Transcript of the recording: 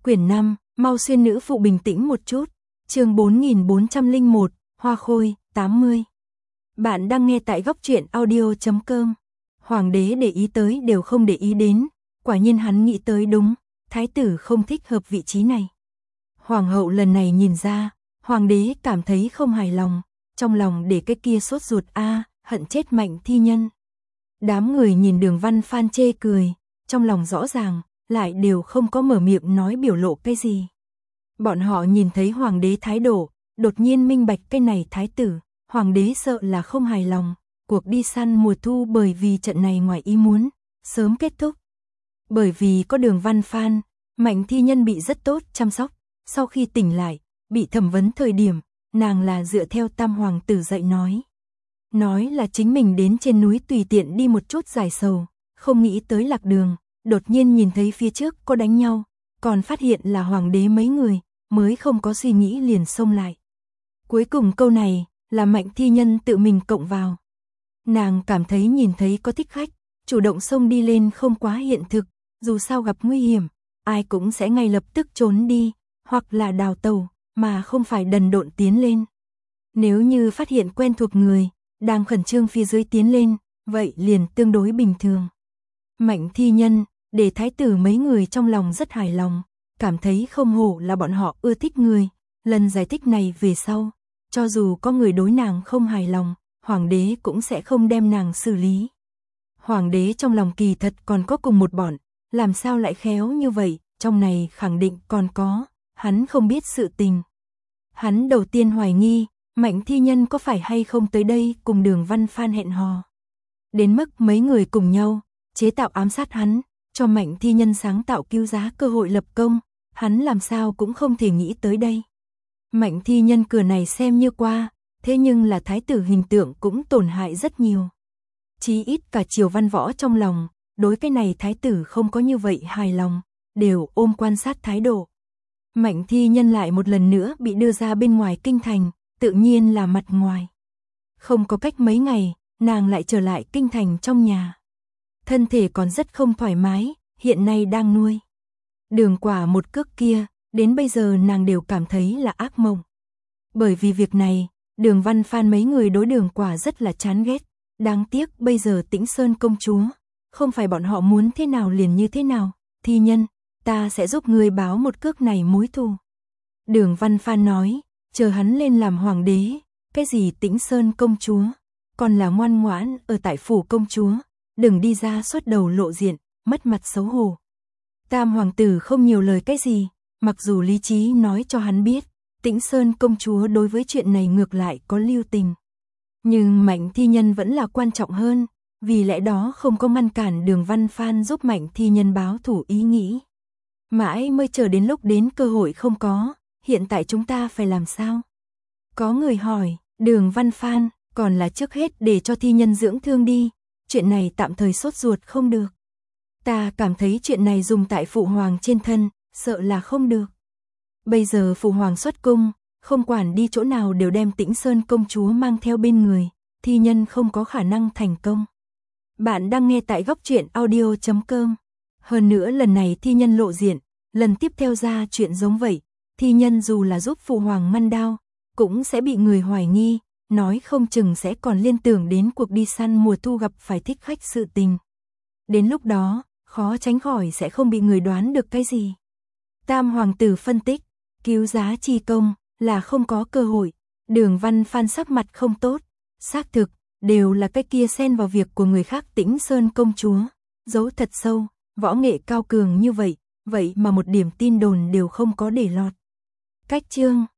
Quyển 5, mau xuyên nữ phụ bình tĩnh một chút. Chương 4401, Hoa Khôi, 80. Bạn đang nghe tại góc truyện audio.com. Hoàng đế để ý tới đều không để ý đến, quả nhiên hắn nghĩ tới đúng, thái tử không thích hợp vị trí này. Hoàng hậu lần này nhìn ra, hoàng đế cảm thấy không hài lòng, trong lòng để cái kia sốt ruột hận chết Mạnh Thi Nhân. Đám người nhìn Đường Văn Phan chê cười, trong lòng rõ ràng, lại đều không có mở miệng nói biểu lộ cái gì. Bọn họ nhìn thấy hoàng đế thái độ, đột nhiên minh bạch cái này thái tử, hoàng đế sợ là không hài lòng, cuộc đi săn mùa thu bởi vì trận này ngoài ý muốn, sớm kết thúc. Bởi vì có Đường Văn Phan, Mạnh Thi Nhân bị rất tốt chăm sóc, sau khi tỉnh lại, bị thẩm vấn thời điểm, nàng là dựa theo Tam hoàng tử dạy nói là chính mình đến trên núi tùy tiện đi một chút giải sầu, không nghĩ tới lạc đường, đột nhiên nhìn thấy phía trước có đánh nhau, còn phát hiện là hoàng đế mấy người, mới không có suy nghĩ liền xông lại. Cuối cùng câu này là Mạnh Thi Nhân tự mình cộng vào. Nàng cảm thấy nhìn thấy có thích khách, chủ động xông đi lên không quá hiện thực, dù sao gặp nguy hiểm, ai cũng sẽ ngay lập tức trốn đi, hoặc là đào tẩu, mà không phải đần độn tiến lên. Nếu như phát hiện quen thuộc người, đang khẩn trương phía dưới tiến lên, vậy liền tương đối bình thường. Mạnh Thi Nhân, để thái tử mấy người trong lòng rất hài lòng, cảm thấy không hổ là bọn họ ưa thích người. Lần giải thích này về sau, cho dù có người đối nàng không hài lòng, hoàng đế cũng sẽ không đem nàng xử lý. Hoàng đế trong lòng kỳ thật còn có cùng một bọn, làm sao lại khéo như vậy, trong này khẳng định còn có, hắn không biết sự tình. Hắn đầu tiên hoài nghi, Mạnh Thi Nhân có phải hay không tới đây cùng Đường Văn Phan hẹn hò. Đến mức mấy người cùng nhau, chế tạo ám sát hắn, cho Mạnh Thi Nhân sáng tạo cứu giá cơ hội lập công, hắn làm sao cũng không thể nghĩ tới đây. Mạnh Thi Nhân cửa này xem như qua, thế nhưng là thái tử hình tượng cũng tổn hại rất nhiều. Chí ít cả triều văn võ trong lòng, đối cái này thái tử không có như vậy hài lòng, đều ôm quan sát thái độ. Mạnh Thi Nhân lại một lần nữa bị đưa ra bên ngoài kinh thành, tự nhiên là mặt ngoài. Không có cách mấy ngày, nàng lại trở lại kinh thành trong nhà. Thân thể còn rất không thoải mái, hiện nay đang nuôi. Đường Quả một cước kia, đến bây giờ nàng đều cảm thấy là ác mộng. Bởi vì việc này, Đường Văn Phan mấy người đối Đường Quả rất là chán ghét. Đáng tiếc bây giờ Tĩnh Sơn công chúa, không phải bọn họ muốn thế nào liền như thế nào. Thi Nhân, ta sẽ giúp ngươi báo một cước này mối thù. Đường Văn Phan nói, chờ hắn lên làm hoàng đế, cái gì Tĩnh Sơn công chúa, còn là ngoan ngoãn ở tại phủ công chúa, đừng đi ra xuất đầu lộ diện, mất mặt xấu hổ. Tam hoàng tử không nhiều lời cái gì, mặc dù lý trí nói cho hắn biết, Tĩnh Sơn công chúa đối với chuyện này ngược lại có lưu tình. Nhưng Mạnh Thi Nhân vẫn là quan trọng hơn, vì lẽ đó không có ngăn cản Đường Văn Phan giúp Mạnh Thi Nhân báo thủ ý nghĩ. Mãi mới chờ đến lúc đến cơ hội không có, hiện tại chúng ta phải làm sao? Có người hỏi, Đường Văn Phan, còn là trước hết để cho Thi Nhân dưỡng thương đi, chuyện này tạm thời sốt ruột không được. Ta cảm thấy chuyện này dùng tại phụ hoàng trên thân, sợ là không được. Bây giờ phụ hoàng xuất cung, không quản đi chỗ nào đều đem Tĩnh Sơn công chúa mang theo bên người, Thi Nhân không có khả năng thành công. Bạn đang nghe tại góc truyện audio.com. Hơn nữa lần này Thi Nhân lộ diện, lần tiếp theo ra chuyện giống vậy, Thi Nhân dù là giúp phụ hoàng ngăn đao, cũng sẽ bị người hoài nghi, nói không chừng sẽ còn liên tưởng đến cuộc đi săn mùa thu gặp phải thích khách sự tình. Đến lúc đó, khó tránh khỏi sẽ không bị người đoán được cái gì. Tam hoàng tử phân tích, cứu giá chi công là không có cơ hội. Đường Văn Phan sắc mặt không tốt, xác thực, đều là cái kia xen vào việc của người khác Tĩnh Sơn công chúa, giấu thật sâu, võ nghệ cao cường như vậy, vậy mà một điểm tin đồn đều không có để lọt. Cách chương